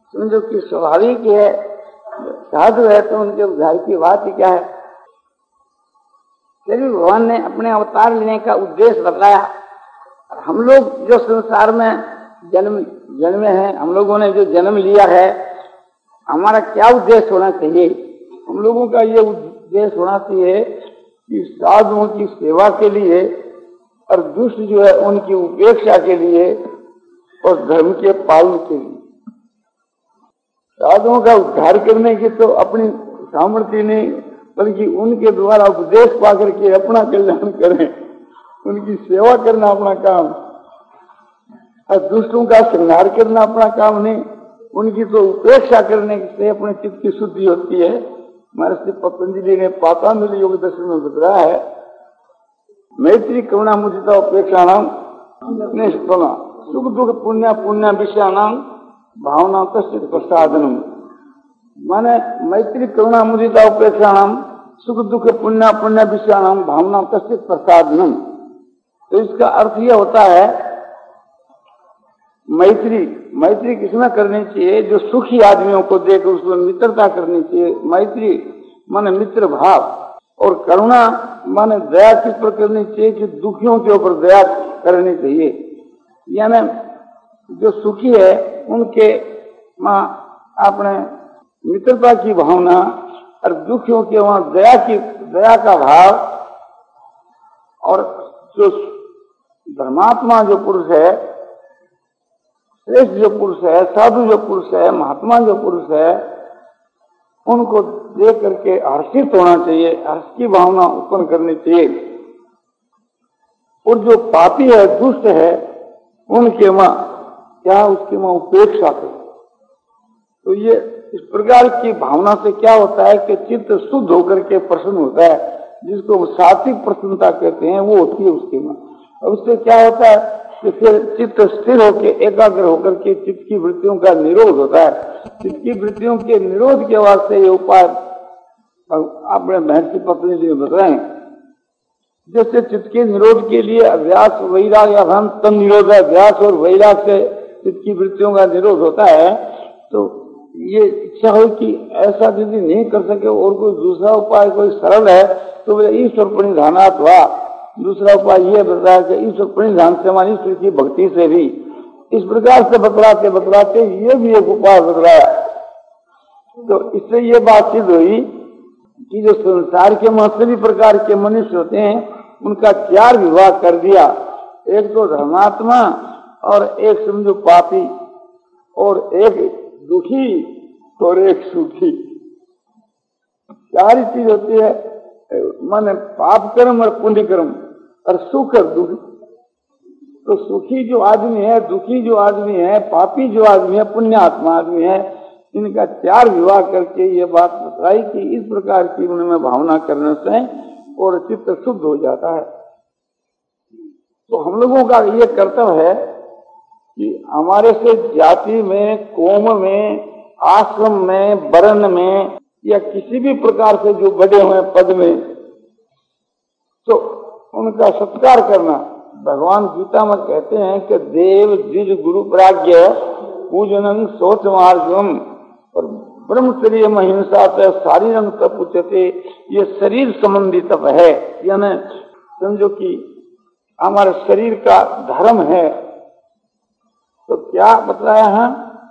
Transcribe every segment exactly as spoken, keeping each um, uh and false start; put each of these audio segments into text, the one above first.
समझो कि स्वाभाविक है, साधु है तो उनके उद्धार की बात ही क्या है। फिर भी भगवान ने अपने अवतार लेने का उद्देश्य बताया। हम लोग जो संसार में जन्म जन्मे हैं, हम लोगों ने जो जन्म लिया है, हमारा क्या उद्देश्य होना चाहिए? हम लोगों का ये उद्देश्य होना चाहिए कि साधुओं की सेवा के लिए और दुष्ट जो है उनकी उपेक्षा के लिए और धर्म के पालन के लिए। साधुओं का उद्धार करने की तो अपनी सामर्थ्य नहीं, बल्कि उनके द्वारा उपदेश पा करके अपना कल्याण करें, उनकी सेवा करना अपना काम, और दुष्टों का संहार करना अपना काम नहीं। उनकी तो उपेक्षा करने से अपने चित्त की शुद्धि होती है। महर्षि पतंजलि ने पातंजलि योग दर्शन में बताया है, मैत्री करुणा मुदिता उपेक्षा नाम निष्फला सुख दुख पुण्य पुण्य विषया नाम भावना कश्चित प्रसादनम। माने मैत्री करुणा मुदिता उपेक्षा नाम सुख दुख पुण्य पुण्य विषया नाम भावना कश्चित प्रसादनम। तो इसका अर्थ यह होता है, मैत्री मैत्री किसमें करनी चाहिए? जो सुखी आदमियों को देख उसमें मित्रता करनी चाहिए। मैत्री माने मित्र भाव, और करुणा माने दया किस पर करनी चाहिए? कि दुखियों के ऊपर दया करनी चाहिए। यानी जो सुखी है उनके मां अपने मित्रता की भावना, और दुखियों के वहां दया की दया का भाव। और जो धर्मात्मा जो पुरुष है, श्रेष्ठ जो पुरुष है, साधु जो पुरुष है, महात्मा जो पुरुष है, उनको देख करके हर्षित होना चाहिए, हर्ष की भावना उत्पन्न करनी चाहिए। और जो पापी है, दुष्ट है, उनके मां क्या उसके मां उपेक्षा करे। तो ये इस प्रकार की भावना से क्या होता है कि चित्त शुद्ध होकर के प्रसन्न होता है, जिसको सात्विक प्रसन्नता कहते हैं, वो होती है उसके मां। और उससे क्या होता है कि फिर चित्त स्थिर होकर एकाग्र होकर के चित्त की वृत्तियों का निरोध होता है। चित्त की वृत्तियों के निरोध के वास्ते ये उपाय आपने महर्षि पतंजलि में बताए। जैसे चित्त के निरोध के लिए अभ्यास वैराग या धन तन निरोध है, अभ्यास और वैराग से चित्त की वृत्तियों का निरोध होता है। तो ये इच्छा हो कि ऐसा यदि नहीं कर सके और कोई दूसरा उपाय कोई सरल है तो वे ईश्वर प्रणिधानात् हुआ। दूसरा उपाय ये बताया कि ईश्वर प्रणिधान से हमारी ईश्वर की भक्ति से भी इस प्रकार से बतलाते बतलाते ये भी एक उपाय बतलाया। तो इससे ये बात सिद्ध हुई कि जो संसार के में सभी प्रकार के मनुष्य होते हैं उनका चार विभाग कर दिया। एक तो धर्मात्मा, और एक समझो पापी, और एक दुखी, और एक सुखी। चार ही चीज होती है, माने पाप कर्म और पुण्य कर्म, और सुख और दुख। तो सुखी जो आदमी है, दुखी जो आदमी है, पापी जो आदमी है, पुण्य आत्मा आदमी है, इनका चार विभाग करके ये बात बताई कि इस प्रकार की उनमें भावना करने से और चित्त शुद्ध हो जाता है। तो हम लोगों का ये कर्तव्य है कि हमारे से जाति में, कौम में, आश्रम में, वर्ण में या किसी भी प्रकार से जो बड़े हुए पद में, तो उनका सत्कार करना। भगवान गीता में कहते हैं कि देव द्विज गुरु प्राज्ञ पूजनम शौच मार्गम और ब्रह्मचर्य महिंसा से शारीरंग तप उच्चते। ये शरीर संबंधी तप है, यानी समझो कि हमारे शरीर का धर्म है। तो क्या बताया है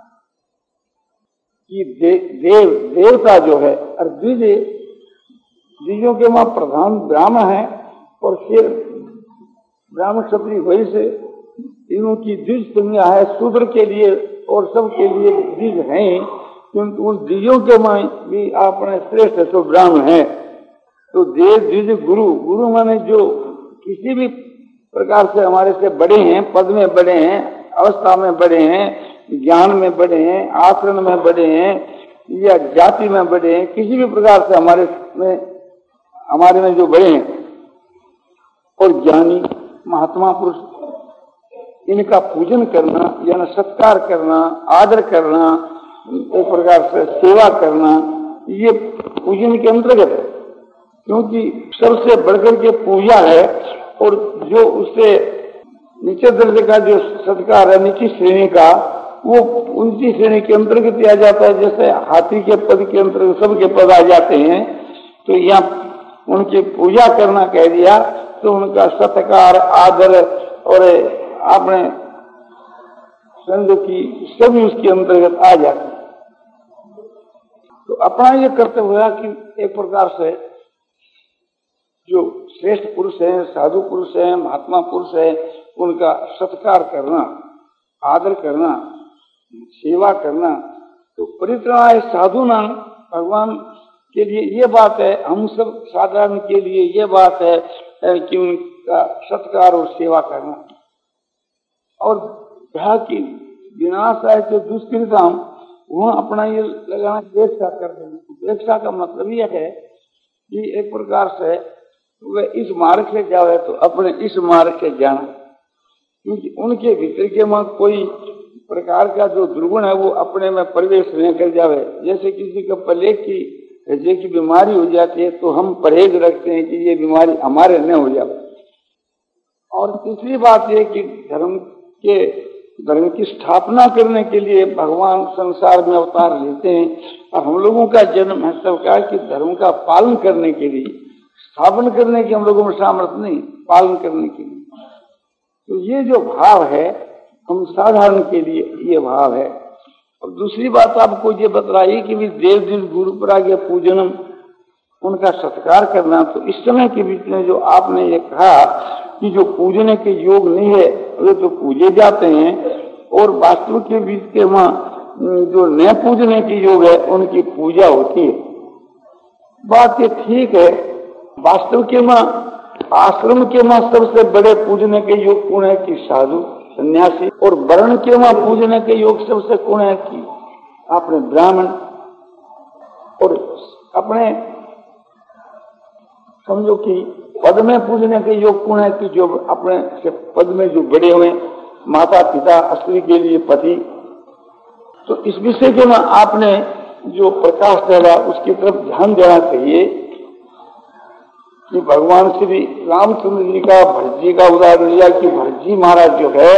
कि दे, देव देवता जो है, और द्विज द्विजों के वहां प्रधान ब्राह्मण है, और फिर ब्राह्मण क्षत्रिय वैश्य तीनों की द्विज संज्ञा है। शूद्र के लिए और सबके लिए द्विज हैं, क्योंकि उन द्विजों के वहां भी अपने श्रेष्ठ तो ब्राह्मण है। तो देव द्विज गुरु, गुरु माने जो किसी भी प्रकार से हमारे से बड़े हैं, पद में बड़े हैं, अवस्था में बड़े हैं, ज्ञान में बड़े हैं, आचरण में बड़े हैं, या जाति में बड़े हैं, किसी भी प्रकार से हमारे में हमारे में जो बड़े हैं, और ज्ञानी महात्मा पुरुष, इनका पूजन करना यानी सत्कार करना, आदर करना, एक प्रकार से सेवा करना, ये पूजन के अंतर्गत है। क्योंकि सबसे बढ़कर के पूजा है, और जो उससे नीचे दर्जे का जो सत्कार है, नीची श्रेणी का, वो उनकी श्रेणी के अंतर्गत आ जाता है। जैसे हाथी के पद के अंतर्गत सबके पद आ जाते हैं, तो यहाँ उनकी पूजा करना कह दिया तो उनका सत्कार आदर और आपने संग की सभी उसके अंतर्गत आ जाते हैं। तो अपना ये कर्तव्य हुआ कि एक प्रकार से जो श्रेष्ठ पुरुष हैं, साधु पुरुष हैं, महात्मा पुरुष हैं, उनका सत्कार करना, आदर करना, सेवा करना। तो परित्राणाय साधूनां, भगवान के लिए ये बात है, हम सब साधारण के लिए ये बात है कि उनका सत्कार और सेवा करना। और कहा कि विनाशाय जो दुष्कृताम, वह अपना ये लगाना उपेक्षा कर देना। उपेक्षा का मतलब यह है कि एक प्रकार से वे इस मार्ग से जावे तो अपने इस मार्ग से जाना, क्योंकि उनके भीतर के में कोई प्रकार का जो दुर्गुण है वो अपने में प्रवेश नहीं कर जावे। जैसे किसी को प्लेग की हृदय की बीमारी हो जाती है तो हम परहेज रखते हैं कि ये बीमारी हमारे न हो जाए। और तीसरी बात यह कि धर्म के धर्म की स्थापना करने के लिए भगवान संसार में अवतार लेते हैं, और हम लोगों का जन्म है सरकार की धर्म का पालन करने के लिए, स्थापन करने की हम लोगों में सामर्थ्य नहीं, पालन करने के लिए। तो ये जो भाव है हम साधारण के लिए ये भाव है। और दूसरी बात आपको ये बतलाई कि भी देव दिन गुरु परागे पूजनम, उनका सत्कार करना। तो इस समय के बीच में जो आपने ये कहा कि जो पूजने के योग नहीं है वे तो पूजे जाते हैं, और वास्तव के बीच के वहाँ जो न पूजने के योग है उनकी पूजा होती है। बात ये ठीक है। वास्तव के माँ आश्रम के माँ सबसे बड़े पूजने के योग कौन है कि साधु सन्यासी, और वर्ण के माँ पूजने के योग सबसे कौन है कि अपने ब्राह्मण। और अपने समझो कि पद में पूजने के योग कौन है कि जो अपने पद में जो बड़े हुए माता पिता, स्त्री के लिए पति। तो इस विषय के में आपने जो प्रकाश डाला उसकी तरफ ध्यान देना चाहिए कि भगवान श्री रामचंद्र जी का भरतजी का उदाहरण लिया कि भरतजी महाराज जो है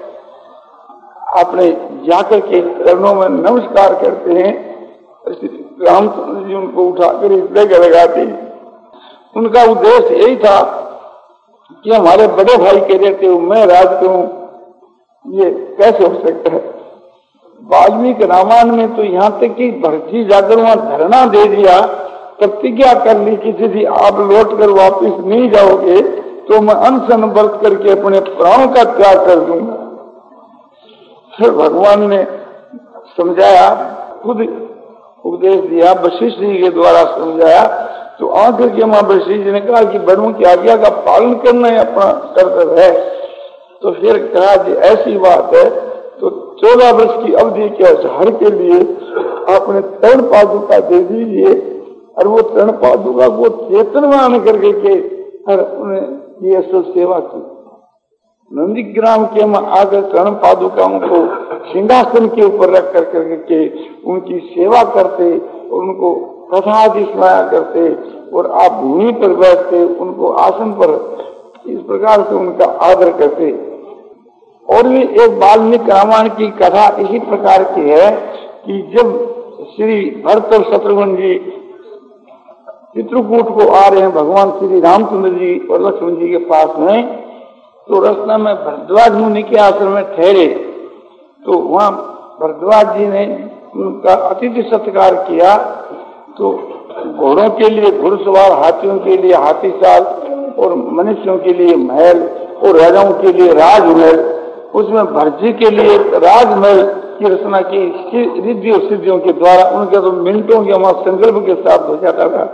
अपने जाकर के चरणों में नमस्कार करते हैं, रामचंद्र जी उनको उठाकर हृदय लगाते हैं। उनका उद्देश्य यही था कि हमारे बड़े भाई कह देते हो मैं राज करूं, ये कैसे हो सकता है। वाल्मीकि रामायण में तो यहाँ तक कि भरतजी जाकर वहां धरना दे दिया, प्रतिज्ञा कर ली कि यदि आप लौट कर वापिस नहीं जाओगे तो मैं अनशन व्रत करके अपने प्राणों का त्याग कर दूंगा। फिर भगवान ने समझाया, खुद उपदेश दिया, वशिष्ठ जी के द्वारा समझाया। तो आखिर के मां वशिष्ठ जी ने कहा कि बड़ों की आज्ञा का पालन करना ही अपना कर्तव्य है। तो फिर कहा कि ऐसी बात है तो चौदह वर्ष की अवधि के हर के लिए आपने तरण पादुका दे दीजिए, और वो तरण पादुका को चेतनवान करके के और उन्हें ये सब सेवा की। नंदीग्राम के में आकर तरण पादुकाओं को सिंहासन के ऊपर रख कर करके उनकी सेवा करते, उनको कथा आदि सुनाया करते, और आप भूमि पर बैठते उनको आसन पर इस प्रकार से उनका आदर करते। और भी एक वाल्मीकि रामायण की कथा इसी प्रकार की है कि जब श्री भरत और शत्रुघ्न जी चित्रकूट को आ रहे हैं भगवान श्री रामचंद्र जी और लक्ष्मण जी के पास में, तो रास्ता में भरद्वाज मुनि के आश्रम में ठहरे। तो वहाँ भरद्वाज जी ने उनका अतिथि सत्कार किया। तो घोड़ों के लिए घुड़सवार, हाथियों के लिए हाथी साल, और मनुष्यों के लिए महल, और राजाओं के लिए राजमहल। उसमें भरतजी के लिए राजमहल की रचना की रिद्धि और सिद्धियों के द्वारा। उनके तो मिनटों के वहां संकल्प के साथ हो जाता था।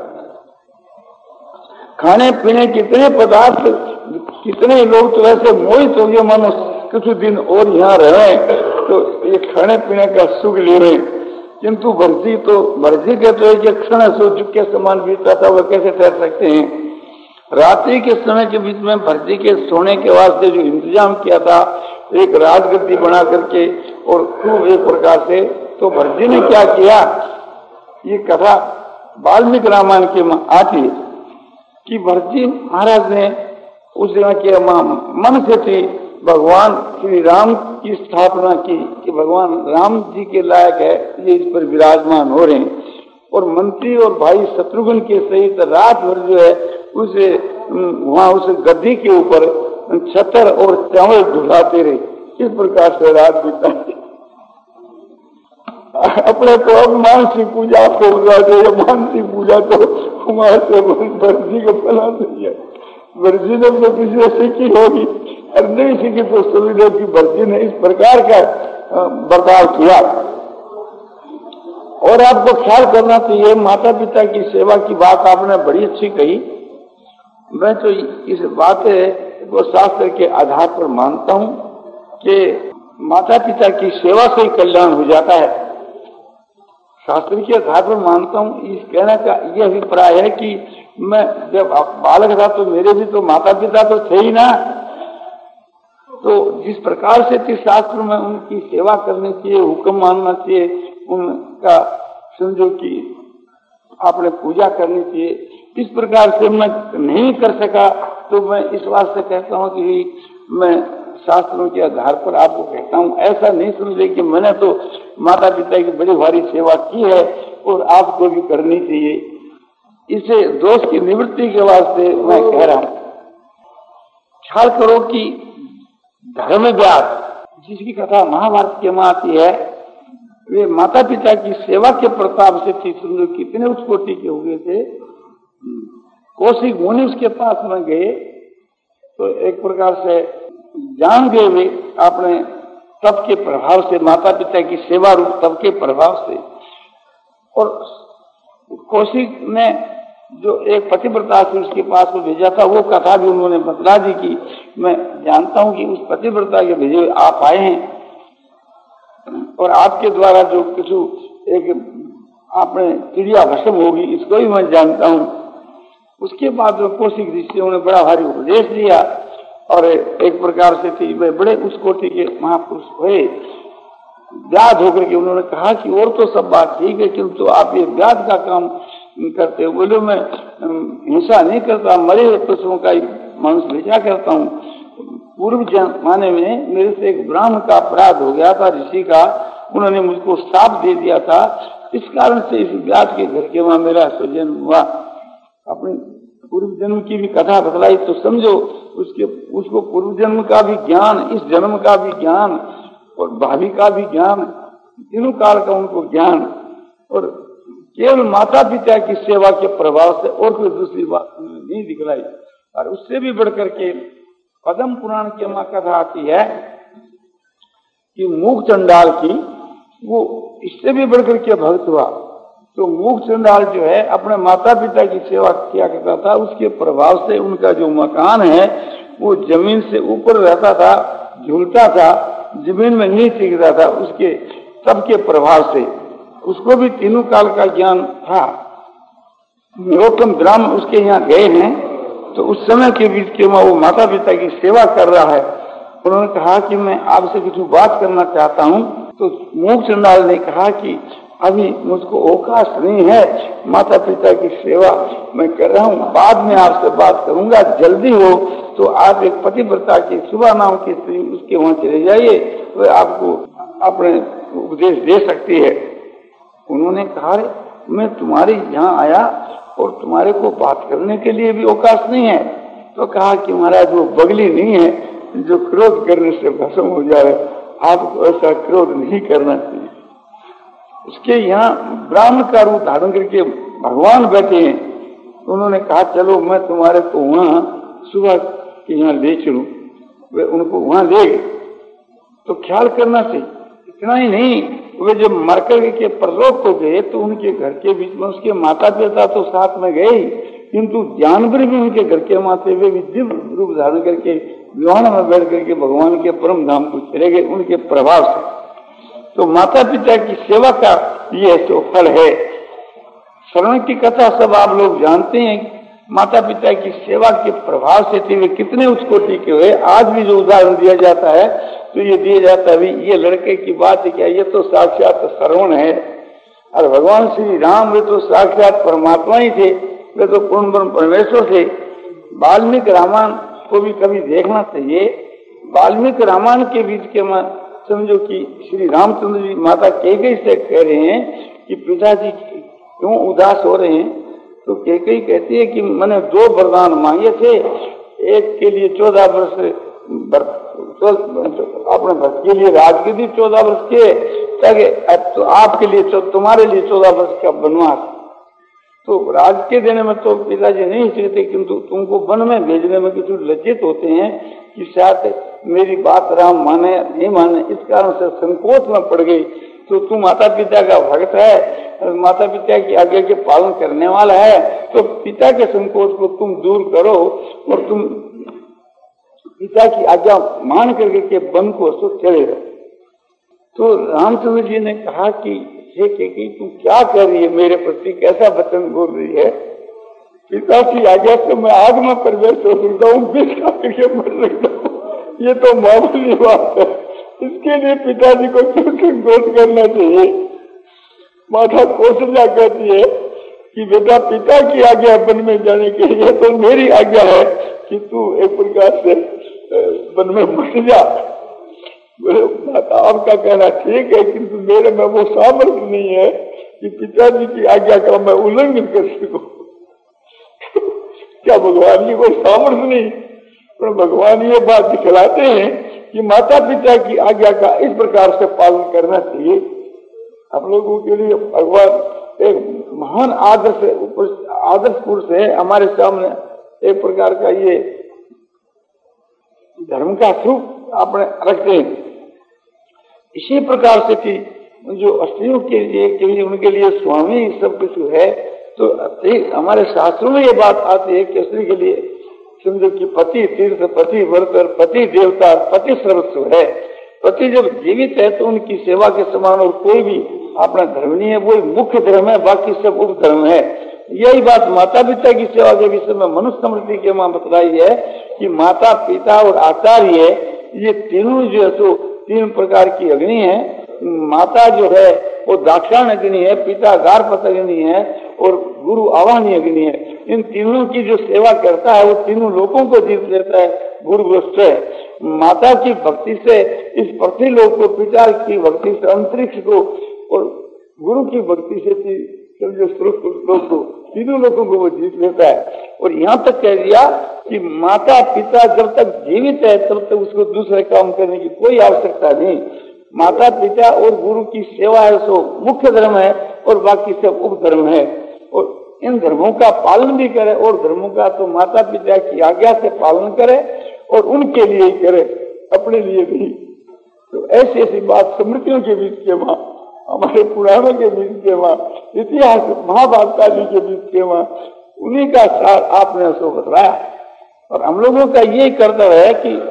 खाने पीने कितने पदार्थ, कितने लोग तो ऐसे मोहित हो गए मानो कुछ दिन और यहाँ रहे तो ये खाने पीने का सुख ले रहे। किंतु भरतजी तो भरतजी कहते हैं कि क्षण सो चुप के समान बीतता था, वह कैसे ठहर सकते हैं। रात्रि के समय के बीच में भरतजी के सोने के वास्ते जो इंतजाम किया था, एक राजगद्दी बना करके और खूब एक प्रकार से, तो भरतजी ने क्या किया, ये कथा वाल्मीकि रामायण के में आती है कि भरतजी महाराज ने उस जगह के मन से थी भगवान श्री राम की स्थापना की कि भगवान राम जी के लायक है, ये इस पर विराजमान हो रहे हैं। और मंत्री और भाई शत्रुघ्न के सहित रात भर जो है उसे वहां उस गद्दी के ऊपर छतर और चावल ढुलाते रहे। इस प्रकार से रात बीता। अपने को अब मानसिक पूजा को दे, मानसिक पूजा तो हमारे से वर्जी का फला नहीं है। वर्जी ने तो किसी से सीखी होगी और नहीं सीखी तो सुविधा की वर्जी ने इस प्रकार का बर्ताव किया। और आपको ख्याल करना चाहिए, माता पिता की सेवा की बात आपने बड़ी अच्छी कही। मैं तो इस बात को शास्त्र के आधार पर मानता हूँ कि माता पिता की सेवा से ही कल्याण हो जाता है। शास्त्र के आधार पर मानता हूँ। इस कहने का यह अभिप्राय है कि मैं जब बालक था तो मेरे भी तो माता पिता तो थे ही ना, तो जिस प्रकार से कि शास्त्र में उनकी सेवा करनी चाहिए, हुक्म मानना चाहिए, उनका समझो कि आपने पूजा करनी चाहिए, इस प्रकार से मैं नहीं कर सका तो मैं इस बात से कहता हूँ कि मैं शास्त्रों के आधार पर आपको कहता हूँ। ऐसा नहीं समझे कि मैंने तो माता पिता की बड़ी भारी सेवा की है और आपको भी करनी चाहिए। इसे दोष की निवृत्ति के वास्ते मैं कह रहा हूँ। ख्याल करो कि धर्म व्यास जिसकी कथा महाभारत के में आती है, वे माता पिता की सेवा के प्रताप से थी। समझो कितने उच्च कोटि के हुए थे। कौशिक मुनि उसके पास में गए तो एक प्रकार से जान गए वे अपने तप के प्रभाव से, माता पिता की सेवा रूप तप के प्रभाव से। और कौशिक ने जो एक पतिव्रता से उसके पास में भेजा था, वो कथा भी उन्होंने बतला दी कि मैं जानता हूं कि उस पतिव्रता के भेजे आप आए हैं और आपके द्वारा जो कुछ एक आपने चिड़िया भस्म होगी इसको भी मैं जानता हूं। उसके बाद में कौशिक ऋषियों ने बड़ा भारी उपदेश दिया और एक प्रकार से थी वे बड़े उस कोटि के महापुरुष हुए। व्याध होकर के उन्होंने कहा कि और तो सब बात ठीक है, किंतु आप ये व्याध का काम करते हो। बोले मैं हिंसा नहीं करता, मरे हुए पशुओं का मांस भेजा करता हूँ। पूर्व जमाने में मेरे से एक ब्राह्मण का अपराध हो गया था, ऋषि का, उन्होंने मुझको श्राप दे दिया था। इस कारण से इस व्याध के घर के वहां मेरा स्वजन हुआ। अपनी पूर्व जन्म की भी कथा बतलाई तो समझो उसके उसको पूर्व जन्म का भी ज्ञान, इस जन्म का भी ज्ञान और भावी का भी ज्ञान, तीनों काल का उनको ज्ञान, और केवल माता पिता की सेवा के प्रभाव से और कोई दूसरी बात नहीं दिखलाई। और उससे भी बढ़कर के पद्म पुराण की मां कथा आती है कि मूक चंडाल की, वो इससे भी बढ़कर के भक्त हुआ। तो मूक चंडाल जो है अपने माता पिता की सेवा किया करता था, उसके प्रभाव से उनका जो मकान है वो जमीन से ऊपर रहता था, झूलता था, जमीन में नहीं टिकता था। उसके सबके प्रभाव से उसको भी तीनों काल का ज्ञान था। नरोत्तम ब्राह्मण उसके यहाँ गए हैं तो उस समय के बीच के वो माता पिता की सेवा कर रहा है। उन्होंने कहा कि मैं आपसे कुछ बात करना चाहता हूँ। तो मूक चंडाल ने कहा कि अभी मुझको अवकाश नहीं है, माता पिता की सेवा मैं कर रहा हूँ, बाद में आपसे बात करूंगा। जल्दी हो तो आप एक पतिव्रता की सुबह नाम की स्त्री उसके वहां चले जाइए, वह आपको अपने उपदेश दे सकती है। उन्होंने कहा मैं तुम्हारे यहाँ आया और तुम्हारे को बात करने के लिए भी अवकाश नहीं है। तो कहा कि महाराज वो बगली नहीं है जो क्रोध करने से भस्म हो जाए, आपको ऐसा क्रोध नहीं करना चाहिए। उसके यहाँ ब्राह्मण का रूप धारण करके भगवान बैठे हैं। उन्होंने कहा चलो मैं तुम्हारे को वहां सुबह के यहाँ ले चलूं। वे उनको वहां ले गए। तो ख्याल करना चाहिए। इतना ही नहीं, वे जब मरकर के परलोक को गए तो उनके घर के बीच में उसके माता पिता तो साथ में गए ही, किंतु जानवर भी उनके घर के माते हुए भी दिव्य रूप धारण करके विमान में बैठ करके भगवान के परम धाम को चले गए उनके प्रभाव से। तो माता पिता की सेवा का ये तो फल है। शरण की कथा सब आप लोग जानते हैं। माता पिता की सेवा के प्रभाव से थे वे कितने उच्च कोटि के हुए। आज भी जो उदाहरण दिया जाता है तो ये दिया जाता है ये लड़के की बात है क्या, ये तो साक्षात श्रवण है। और भगवान श्री राम वे तो साक्षात परमात्मा ही थे, वे तो पूर्ण परमेश्वर थे। वाल्मीकि रामायण को भी कभी देखना चाहिए। वाल्मीकि रामायण के बीच के में समझो कि श्री रामचंद्र जी माता कैकेयी से कह रहे हैं कि पिताजी क्यों उदास हो रहे हैं, तो कैकेयी कहती है कि मैंने दो वरदान मांगे थे, एक के लिए चौदह वर्ष अपने भक्त के लिए राजगद्दी चौदह वर्ष के, ताकि तो आपके लिए तुम्हारे लिए चौदह वर्ष का वनवास। तो राज के देने में तो पिताजी नहीं चाहते, किंतु तुमको वन में भेजने में कुछ लज्जित होते हैं कि शायद मेरी बात राम माने नहीं माने, इस कारण से संकोच में पड़ गई। तो तू माता पिता का भक्त है, माता पिता की आज्ञा के पालन करने वाला है, तो पिता के संकोच को तुम दूर करो और तुम पिता की आज्ञा मान करके के वन को सो चले रहो। तो रामचंद्र जी ने कहा कि हे कैकेयी तुम क्या कर रही है, मेरे प्रति कैसा वचन बोल रही है, पिता की आज्ञा से मैं आग में प्रवेश हो सकता हूँ, विष खा करके मर सकता हूँ, ये तो मामूली बात है, इसके लिए पिताजी को क्यों संकोच करना चाहिए। माता कौशल्या कहती है कि बेटा पिता की आज्ञा वन में जाने के लिए तो मेरी आज्ञा है कि तू एक प्रकार से वन में मर जा। आपका कहना ठीक है, किंतु मेरे में वो सामर्थ्य नहीं है कि पिताजी की आज्ञा का मैं उल्लंघन कर सकूं। क्या भगवान की कोई सामर्थ्य नहीं, पर भगवान ये बात दिखलाते हैं कि माता पिता की आज्ञा का इस प्रकार से पालन करना चाहिए। हम लोगों के लिए भगवान एक महान आदर्श आदर्श पुरुष है, हमारे सामने एक प्रकार का ये धर्म का स्वरूप अपने रखते हैं। इसी प्रकार से कि जो स्त्रियों के लिए, के लिए उनके लिए स्वामी सब कुछ है, तो हमारे शास्त्रों में ये बात आती है कि स्त्री के लिए समझो कि पति तीर्थ, पति व्रत और पति देवता, पति सर्वस्व है। पति जब जीवित है तो उनकी सेवा के समान और कोई भी अपना धर्म नहीं है, वही मुख्य धर्म है, बाकी सब उपधर्म है। यही बात माता पिता की सेवा के विषय में मनुष्य स्मृति के मां बतलाई है कि माता पिता और आचार्य ये तीनों जो है तो तीन प्रकार की अग्नि है। माता जो है वो दाक्षायण अग्नि है, पिता गारपत अग्नि है और गुरु आवाहनी अग्नि है। इन तीनों की जो सेवा करता है वो तीनों लोगों को जीत लेता है, गुरुग्रस्त है। माता की भक्ति से इस पृथ्वी लोक को, पिता की भक्ति से अंतरिक्ष को और गुरु की भक्ति से लोग को, तीनों लोगों को वो जीत लेता है। और यहाँ तक कह दिया कि माता पिता जब तक जीवित है तब तक उसको दूसरे काम करने की कोई आवश्यकता नहीं। माता पिता और गुरु की सेवा है सो मुख्य धर्म है और बाकी सब उपधर्म है। और इन धर्मों का पालन भी करे और धर्मों का तो माता पिता की आज्ञा से पालन करे और उनके लिए ही करे, अपने लिए नहीं। तो ऐसी ऐसी बात स्मृतियों के बीच के वहां, हमारे पुराणों के बीच के वहां, इतिहास महाभारत आदि के बीच के वहां, उन्हीं का सार आपने उसको बतलाया। और हम लोगों का यही कर्तव्य है कि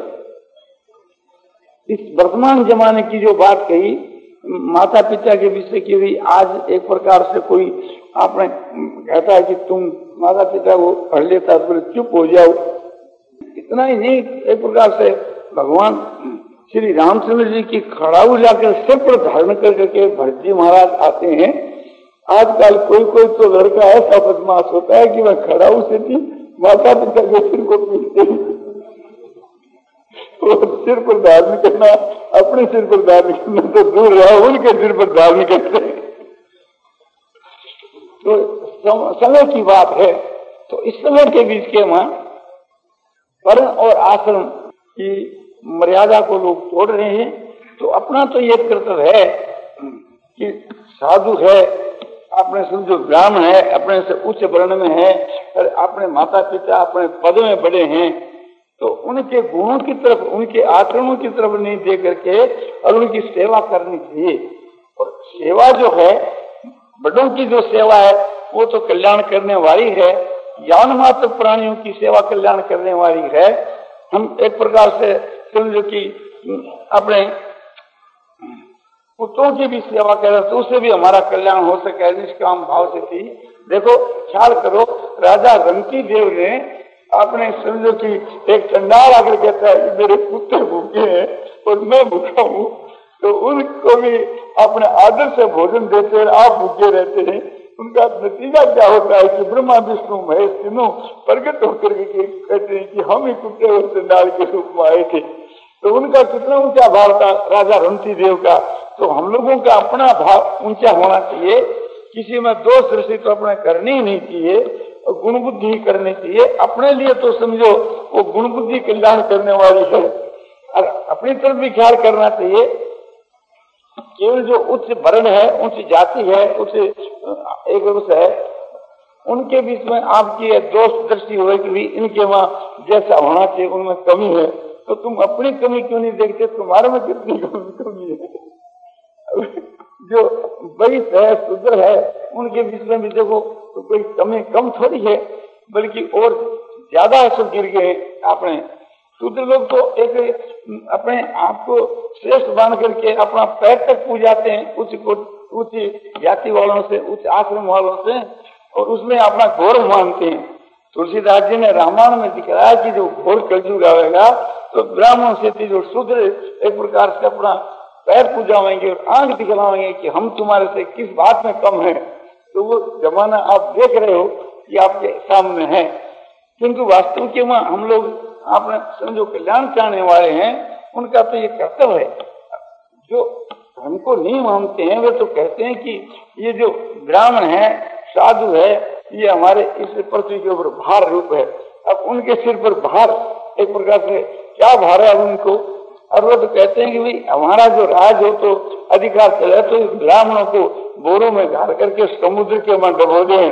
इस वर्तमान जमाने की जो बात कही माता पिता के विषय की हुई, आज एक प्रकार से कोई आपने कहता है कि तुम माता पिता को पढ़ लेता तो चुप हो जाओ। इतना ही नहीं, एक प्रकार से भगवान श्री रामचंद्र जी की खड़ाऊ जाकर सिर पर धारण कर करके भरत जी महाराज आते हैं। आजकल कोई कोई तो लड़का ऐसा बदमाश होता है कि वह खड़ाऊ से भी माता पिता के सिर को पीटते हैं। तो सिर पर धारण करना, अपने सिर पर धारण करना तो दूर रहा, उनके सिर पर धारण करते हैं। तो समय की बात है। तो इस समय के बीच के वहां वर्ण और आश्रम की मर्यादा को लोग तोड़ रहे हैं। तो अपना तो ये कर्तव्य है कि साधु है, अपने समझो ब्राह्मण है, अपने से उच्च वर्ण में है, और अपने माता पिता अपने पद में बड़े हैं, तो उनके गुणों की तरफ, उनके आचरणों की तरफ नहीं दे करके और उनकी सेवा करनी चाहिए। और सेवा जो है, बड़ों की जो सेवा है वो तो कल्याण करने वाली है। यान मात्र प्राणियों की सेवा कल्याण करने वाली है। हम एक प्रकार से समझो कि अपने पुत्रों की भी सेवा करें तो उससे भी हमारा कल्याण हो सके, निष्काम भाव से थी। देखो ख्याल करो, राजा रंती देव ने आपने समझो कि एक चंडाल आकर कहता है कि मेरे पुत्र भूखे हैं और मैं भूखा हूँ, तो उनको भी अपने आदर से भोजन देते हैं, आप भूखे रहते हैं। उनका नतीजा क्या होता है कि ब्रह्मा विष्णु महेश तीनों प्रकट होकर के कहते हैं कि हम ही कुत्ते और चंडाल के रूप में आए थे। तो उनका कितना ऊंचा भाव था राजा रंती देव का। तो हम लोगों का अपना भाव ऊंचा होना चाहिए, किसी में दोष दृष्टि तो अपने करनी ही नहीं चाहिए और गुण बुद्धि ही करनी चाहिए। अपने लिए तो समझो वो गुण बुद्धि कल्याण करने वाली है और अपनी तरफ भी ख्याल करना चाहिए। केवल जो उच्च वर्ण है, उच्च जाति है, उच्च एक रूप है, उनके बीच में आपकी दोष दृष्टि हो कि भी इनके वहां जैसा होना चाहिए उनमें कमी है, तो तुम अपनी कमी क्यों नहीं देखते? तुम्हारे में कितनी कमी है? जो वैश्य है, शूद्र है, उनके बीच में भी देखो तो कोई कमी कम थोड़ी है, बल्कि और ज्यादा सब गिर गए। आपने शूद्र लोग तो एक अपने आप को श्रेष्ठ मान करके अपना पैर तक पूजाते हैं उच्च उच्च जाति वालों से, उच्च आश्रम वालों से, और उसमें अपना गौरव मानते हैं। तुलसीदास जी ने रामायण में दिखाया कि जो घोर कलयुग आएगा तो ब्राह्मण से जो शूद्र एक प्रकार से अपना पैर पूजाएंगे और आंख दिखलाएंगे कि हम तुम्हारे से किस बात में कम है। तो वो जमाना आप देख रहे हो कि आपके सामने है, किंतु वास्तव के वहां हम लोग आपने समझो कल्याण चाहने वाले हैं, उनका तो ये कर्तव्य है। जो धर्म को नहीं मानते हैं वे तो कहते हैं कि ये जो ब्राह्मण है, साधु है, ये हमारे इस पृथ्वी के ऊपर भार रूप है। अब उनके सिर पर भार एक प्रकार से क्या भार है उनको, और वो तो कहते हैं कि भाई हमारा जो राज हो तो अधिकार चले, तो इस ब्राह्मणों को बोरों में गाड़ करके समुद्र के मन डबो दें।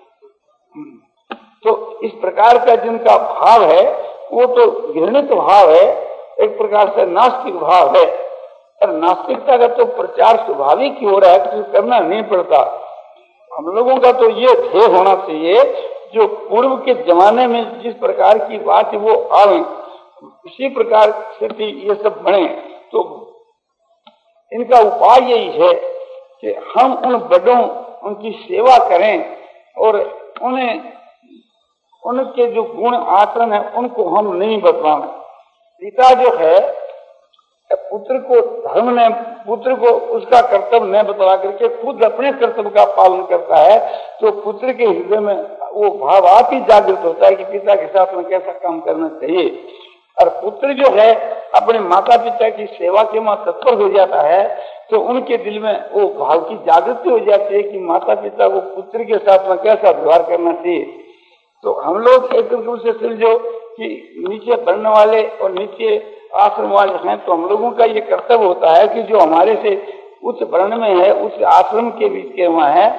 तो इस प्रकार का जिनका भाव है वो तो घृणित भाव है, एक प्रकार से नास्तिक भाव है। और नास्तिकता का तो प्रचार स्वाभाविक ही हो रहा है, कुछ करना नहीं पड़ता। हम लोगों का तो ये ध्येय होना चाहिए जो पूर्व के जमाने में जिस प्रकार की बात वो आए इसी प्रकार से ये सब बने। तो इनका उपाय यही है कि हम उन बड़ों उनकी सेवा करें और उन्हें उनके जो गुण आचरण है उनको हम नहीं बतलाएं। पिता जो है पुत्र को धर्म ने पुत्र को उसका कर्तव्य न बतला करके खुद अपने कर्तव्य का पालन करता है, तो पुत्र के हृदय में वो भाव आप ही जागृत होता है कि पिता के साथ में कैसा काम करना चाहिए। और पुत्र जो है अपने माता पिता की सेवा के मां तत्पर हो जाता है, तो उनके दिल में वो भाव की जागृति हो जाती है कि माता पिता को पुत्र के साथ में कैसा व्यवहार करना चाहिए। तो हम लोग एक रूप से समझो कि नीचे बढ़ने वाले और नीचे आश्रम वाले हैं, तो हम लोगों का ये कर्तव्य होता है कि जो हमारे से उच्च वर्ण में है, उच्च आश्रम के बीच के वहां है,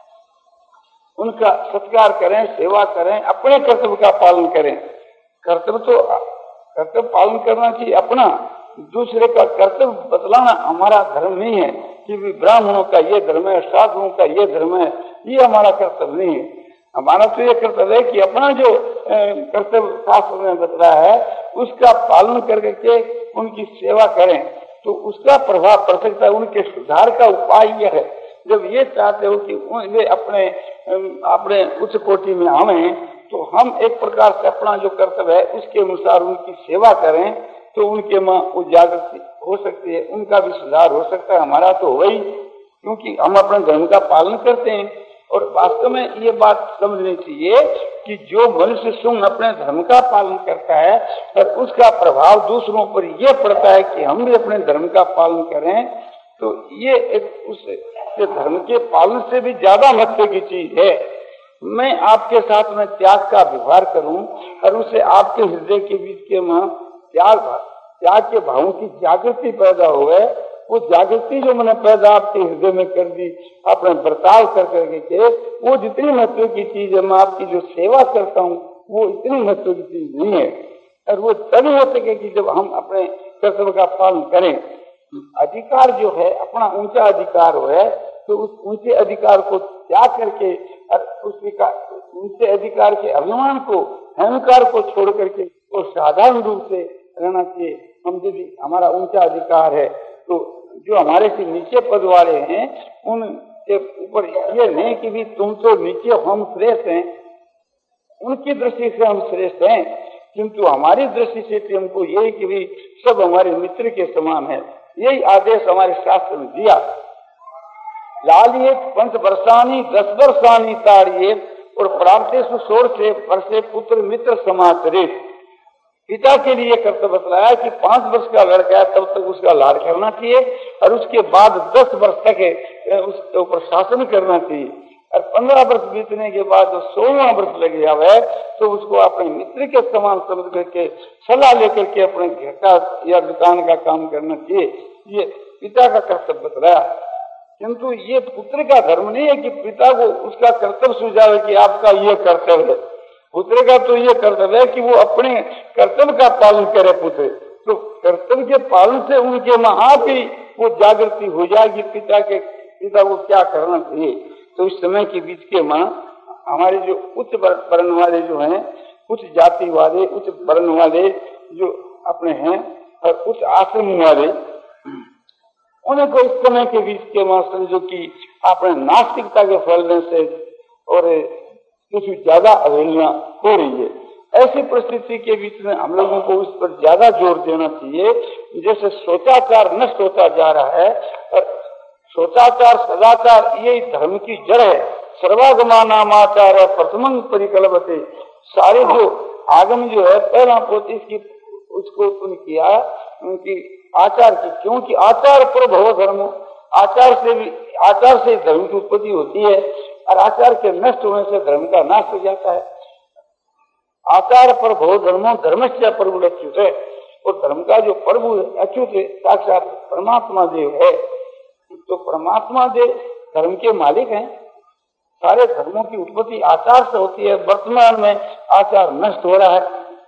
उनका सत्कार करें, सेवा करें, अपने कर्तव्य का पालन करें। कर्तव्य तो कर्तव्य पालन करना चाहिए अपना, दूसरे का कर्तव्य बतलाना हमारा धर्म नहीं है कि ब्राह्मणों का ये धर्म है, साधुओं का ये धर्म है, ये हमारा कर्तव्य नहीं है। हमारा तो ये कर्तव्य है कि अपना जो कर्तव्य शास्त्र में बतला है उसका पालन करके उनकी सेवा करें, तो उसका प्रभाव पड़ सकता है। उनके सुधार का उपाय यह है, जब ये चाहते हो कि वे अपने अपने उच्च कोटि में आवे, तो हम एक प्रकार से अपना जो कर्तव्य है उसके अनुसार उनकी सेवा करें, तो उनके मां वो जागृति हो सकती है, उनका भी सुधार हो सकता है। हमारा तो वही, क्योंकि हम अपने धर्म का पालन करते हैं। और वास्तव में ये बात समझनी चाहिए कि जो मनुष्य स्वयं अपने धर्म का पालन करता है और उसका प्रभाव दूसरों पर यह पड़ता है कि हम भी अपने धर्म का पालन करें, तो ये एक उस धर्म के पालन से भी ज्यादा महत्व की चीज है। मैं आपके साथ में त्याग का व्यवहार करूं और उसे आपके हृदय के बीच के में त्याग त्याग के भावों की जागृति पैदा हुए, वो जागृति जो मैंने पैदा आपके हृदय में कर दी अपने बर्ताव कर करके, वो जितनी महत्व की चीज है, मैं आपकी जो सेवा करता हूँ वो इतनी महत्व की चीज नहीं है। और वो तभी हो सके कि जब हम अपने कर्तव्य का पालन करें। अधिकार जो है अपना ऊंचा अधिकार है, तो उस ऊंचे अधिकार को त्याग करके और उस ऊंचे अधिकार के अभिमान को, अहंकार को छोड़ करके वो साधारण रूप से रहना चाहिए। हम यदि हमारा ऊंचा अधिकार है तो जो हमारे से नीचे पद वाले हैं उनके ऊपर ये नहीं कि भी तुम तो नीचे, हम श्रेष्ठ हैं, उनकी दृष्टि से हम श्रेष्ठ हैं, किंतु हमारी दृष्टि से तो हमको यही कि भी सब हमारे मित्र के समान है। यही आदेश हमारे शास्त्र में दिया। लालिए पंच वर्षानी दस वर्षानी ताड़िए और प्राप्तेषु सोर से वर्षे पुत्र मित्र समाचरित। पिता के लिए कर्तव्य बतलाया कि पांच वर्ष का लड़का है तब तक उसका लाड करना चाहिए और उसके बाद दस वर्ष तक उसके ऊपर शासन करना चाहिए और पंद्रह वर्ष बीतने के बाद जो सोलहवां वर्ष लग गया है तो उसको अपने मित्र के समान समझ करके सलाह लेकर के अपने घर का या दुकान का काम करना चाहिए। ये पिता का कर्तव्य बतलाया। किंतु ये पुत्र का धर्म नहीं है कि पिता को उसका कर्तव्य सुझावे कि आपका ये कर्तव्य है। पुत्र का तो ये कर्तव्य है कि वो अपने कर्तव्य का पालन करे। पुत्र तो कर्तव्य के पालन से उनके माँ आप ही वो जागृति हो जाएगी पिता के पिता को क्या करना चाहिए। तो इस समय के बीच के माँ हमारे जो उच्च वर्ण वाले जो हैं, उच्च जाति वाले, उच्च वर्ण वाले जो अपने हैं और उच्च आश्रम वाले, उन्हें को इस समय के बीच के माँ समझो कि अपने नास्तिकता के फैलने से और कुछ ज्यादा अवहेलना हो रही है। ऐसी परिस्थिति के बीच में हम लोगों को उस पर ज्यादा जोर देना चाहिए। जैसे सोचाचार नष्ट होता जा रहा है और सोचाचार सदाचार ये धर्म की जड़ है। सर्वागमा नामाचार प्रथम परिकल्पते, सारे जो आगम जो है पहला पोत इसकी उसको उत्पन्न किया उनकी आचार की, क्योंकि आचार पर भव धर्म, आचार से भी आचार से धर्म की उत्पत्ति होती है और आचार के नष्ट होने से धर्म का नाश हो जाता है। आचार पर भव धर्मो धर्मस्य प्रभु अच्युत है और धर्म का जो प्रभु अच्युत है साक्षात परमात्मा देव है। तो परमात्मा देव धर्म के मालिक हैं। सारे धर्मों की उत्पत्ति आचार से होती है। वर्तमान में आचार नष्ट हो रहा है।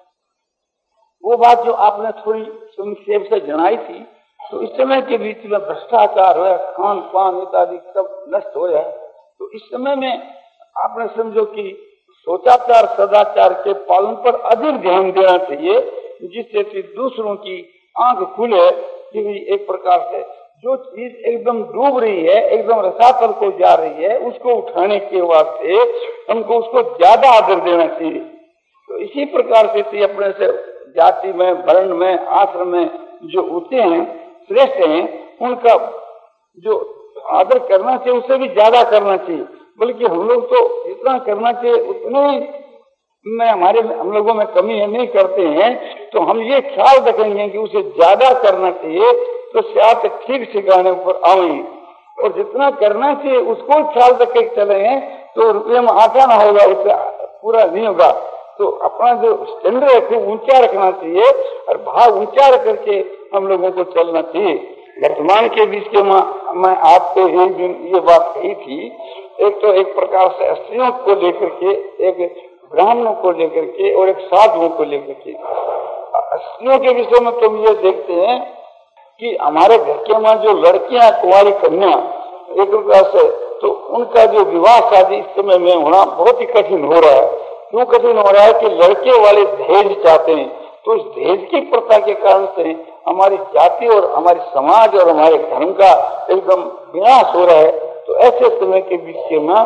वो बात जो आपने थोड़ी संक्षेप से जनाई थी, तो इस समय के बीच में भ्रष्टाचार हो, खान पान इत्यादि सब नष्ट हो जाए। तो इस समय में आपने समझो कि सोचाचार सदाचार के पालन पर अधिक ध्यान देना चाहिए, जिससे कि दूसरों की आंख खुले कि एक प्रकार से जो चीज एकदम डूब रही है, एकदम रसातल को जा रही है, उसको उठाने के वास्ते हमको उसको ज्यादा आदर देना चाहिए। तो इसी प्रकार से अपने से जाति में, वर्ण में, आश्रम में जो होते हैं श्रेष्ठ हैं, उनका जो आदर करना चाहिए उससे भी ज्यादा करना चाहिए। बल्कि हम लोग तो जितना करना चाहिए उतने में हमारे हम लोगों में कमी है, नहीं करते हैं। तो हम ये ख्याल रखेंगे कि उसे ज्यादा करना चाहिए तो शायद ठीक ठिकाने पर आए, और जितना करना चाहिए उसको ख्याल रख के चले तो रुपये में आटा ना होगा, उससे पूरा नहीं होगा। तो अपना जो स्टैंडर्ड है खूब ऊंचा रखना चाहिए और भाव ऊंचा रख करके हम लोगों को चलना चाहिए। वर्तमान के बीच के मैं आपको एक दिन ये बात कही थी, एक तो एक प्रकार से स्त्रियों को लेकर के, एक ब्राह्मणों को लेकर के और एक साधुओं को लेकर के। स्त्रियों के विषय में तुम ये देखते हैं कि हमारे घर के मां जो लड़कियां कुंवारी कन्या एक प्रकार से, तो उनका जो विवाह शादी इस समय में होना बहुत ही कठिन हो रहा है। क्यों कठिन हो रहा है कि लड़के वाले दहेज चाहते हैं। तो इस दहेज की प्रथा के कारण से हमारी जाति और हमारे समाज और हमारे धर्म का एकदम विनाश हो रहा है। तो ऐसे समय के बीच के मां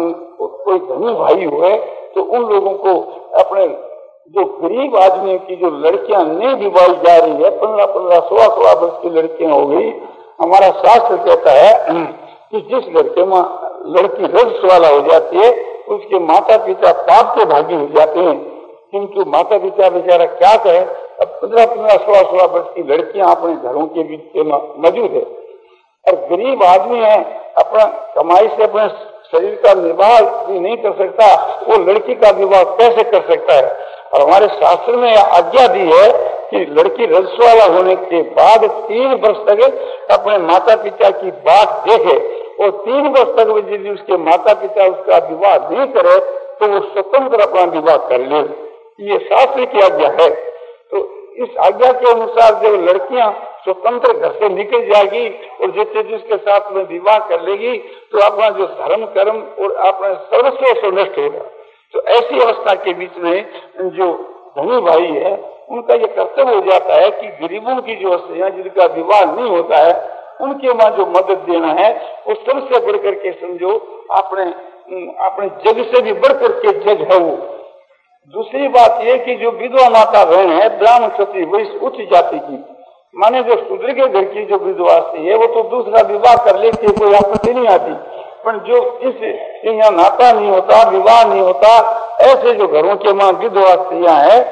कोई धनी भाई हुए तो उन लोगों को अपने जो गरीब आदमी की जो लड़कियां नहीं दिवाई जा रही है, पंद्रह पंद्रह सोलह सोलह वर्ष की लड़कियां हो गई। हमारा शास्त्र कहता है कि जिस घर के मां लड़की रजस वाला हो जाती है उसके माता पिता पाप के भागी हो जाते हैं। किंतु माता पिता बेचारा क्या कहे, अब पंद्रह पंद्रह सोलह सोलह वर्ष की लड़कियां अपने घरों के बीच मौजूद है और गरीब आदमी है, अपना कमाई से अपने शरीर का निर्वाह भी नहीं कर सकता, वो लड़की का विवाह कैसे कर सकता है। और हमारे शास्त्र में आज्ञा दी है कि लड़की रजस वाला होने के बाद तीन वर्ष तक अपने माता पिता की बात देखे और तीन वर्ष तक यदि उसके माता पिता उसका विवाह नहीं करे तो वो स्वतंत्र अपना विवाह कर ले। ये शास्त्र की आज्ञा है। तो इस आज्ञा के अनुसार जब लड़कियां स्वतंत्र घर से निकल जाएगी और जिससे जिसके साथ में विवाह कर लेगी तो अपना जो धर्म कर्म और अपना सर्वस्व से नष्ट होगा। तो ऐसी अवस्था के बीच में जो धनी भाई है उनका ये कर्तव्य हो जाता है कि गरीबों की जो स्त्रियां जिनका विवाह नहीं होता है उनके वहां जो मदद देना है वो सबसे बढ़ करके समझो अपने अपने जग से भी बढ़ करके जग है वो। दूसरी बात ये कि जो विधवा माता बहन है ब्राह्मण क्षत्रिय वैश्य उच्च जाति की, माने जो शूद्र के घर की जो विधवा स्त्री है वो तो दूसरा विवाह कर लेती है, कोई आपत्ति नहीं आती। पर जो इस यहाँ नाता नहीं होता, विवाह नहीं होता, ऐसे जो घरों के मां विधवा स्त्रियां हैं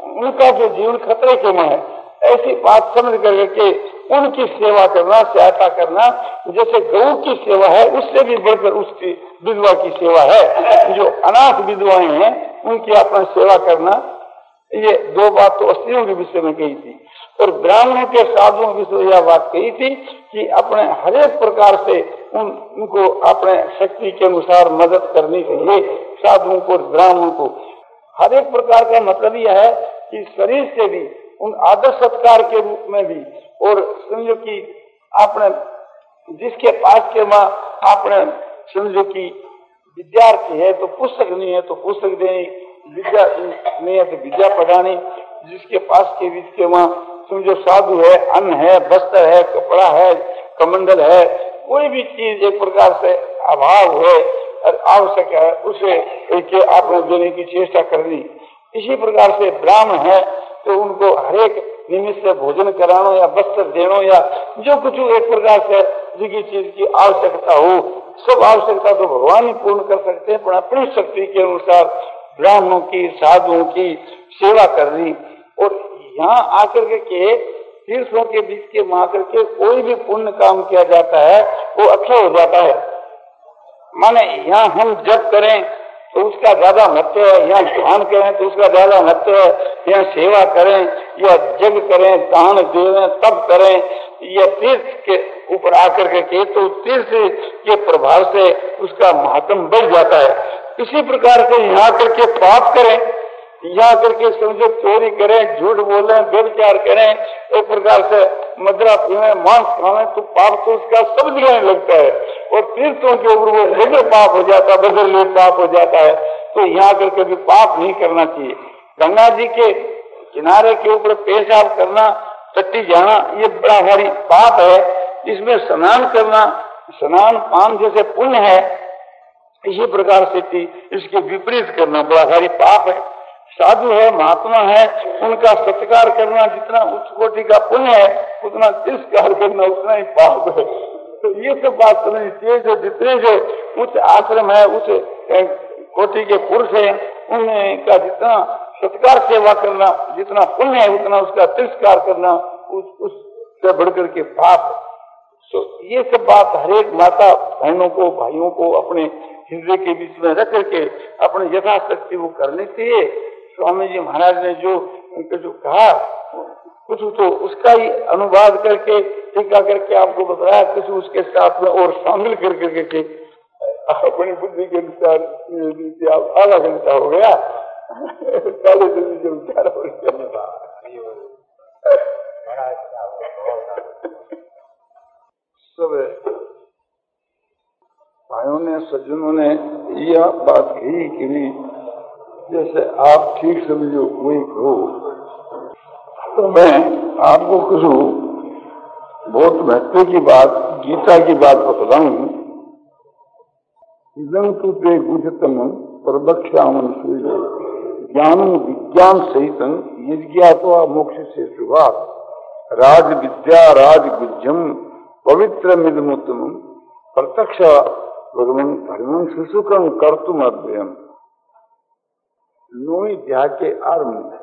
उनका जो जीवन खतरे के में है, ऐसी बात समझ करके उनकी सेवा करना, सहायता करना, जैसे गौ की सेवा है उससे भी बढ़कर उसकी विधवा की सेवा है। जो अनाथ विधवाएं हैं उनकी अपना सेवा करना, ये दो बात तो स्त्रियों के विषय में कही थी। और ब्राह्मणों के साधुओं के विषय यह बात कही थी कि अपने हर एक प्रकार से उन, उनको अपने शक्ति के अनुसार मदद करनी चाहिए। साधुओं को, ब्राह्मणों को हर एक प्रकार का मतलब यह है कि शरीर से भी उन आदर सत्कार के रूप में भी, और समझो कि आपने जिसके पास के माँ आपने समझो कि विद्यार्थी है तो पुस्तक नहीं है तो पुस्तक देनी, विद्या नहीं है तो विद्या पढ़ानी, जिसके पास के बीच के माँ समझो साधु है, अन्न है, वस्त्र है, कपड़ा है, कमंडल है, कोई भी चीज एक प्रकार से अभाव है और आवश्यक है उसे आपने देने की चेष्टा करनी। इसी प्रकार से ब्राह्मण है तो उनको हरेक निमित्त से भोजन कराना या वस्त्र देना या जो कुछ एक प्रकार से जिसकी चीज की आवश्यकता हो, सब आवश्यकता तो भगवान ही पूर्ण कर सकते हैं, पर अपनी शक्ति के अनुसार ब्राह्मणों की, साधुओं की सेवा करनी। और यहाँ आकर के तीर्थों के बीच के मां करके कोई भी पुण्य काम किया जाता है वो अक्षय हो जाता है। माने यहाँ हम जप करें तो उसका ज्यादा महत्व है, यहाँ ध्यान करें तो उसका ज्यादा महत्व है, यहाँ सेवा करें या जग करें, दान दें, तब करें, या तीर्थ के ऊपर आकर के तो तीर्थ के प्रभाव से उसका महत्व बढ़ जाता है। इसी प्रकार से यहाँ करके पाप करें, यहाँ करके समझो चोरी करें, झूठ बोलें, व्यभिचार करें, एक प्रकार से मदिरा पीने, मांस खाने, तो पाप तो उसका सब दिखाने लगता है। और तीर्थों के ऊपर वो बदल पाप हो जाता है, बदल पाप हो जाता है। तो यहाँ करके भी पाप नहीं करना चाहिए। गंगा जी के किनारे के ऊपर पेशाब करना, टट्टी जाना, ये बड़ा भारी पाप है। इसमें स्नान करना, स्नान पान जैसे पुण्य है, इसी प्रकार से इसके विपरीत करना बड़ा भारी पाप है। साधु है, महात्मा है, उनका सत्कार करना जितना उच्च कोटि का पुण्य है, उतना तिरस्कार करना उतना ही पाप है। तो ये सब बात समझनी चाहिए। जो जितने जो उच्च आश्रम है, उच्च कोटि के पुरुष है, उनका जितना सत्कार सेवा करना जितना पुण्य है, उतना उसका तिरस्कार करना उस उससे बढ़कर के पाप। तो ये सब बात हरेक माता बहनों को, भाइयों को अपने हृदय के बीच में रख करके अपने यथाशक्ति वो करनी चाहिए। स्वामी जी महाराज ने जो उनके जो कहा कुछ तो उसका ही अनुवाद करके टीका करके आपको बताया, कुछ उसके साथ में और शामिल कर करके अपनी बुद्धि के अनुसार आधा घंटा हो गया पहले दिन जो विचार हो सब भाइयों ने, सज्जनों ने यह बात कही कि भी जैसे आप ठीक समझो वही कहो। तो मैं आपको कुछ बहुत महत्व की बात, गीता की बात बता हूँ। इदं तु ते गुह्यतम प्रवक्ष्यामि सूर्य ज्ञानं विज्ञान सहितं यज्ञात्वा मोक्ष से शुभात् राज विद्या राज गुज्जम पवित्रमिदमुत्तमं प्रत्यक्ष भगवन् धर्मं सुसुखं कर्तुम् अद्वयम्। नौवीं अध्याय के आरंभ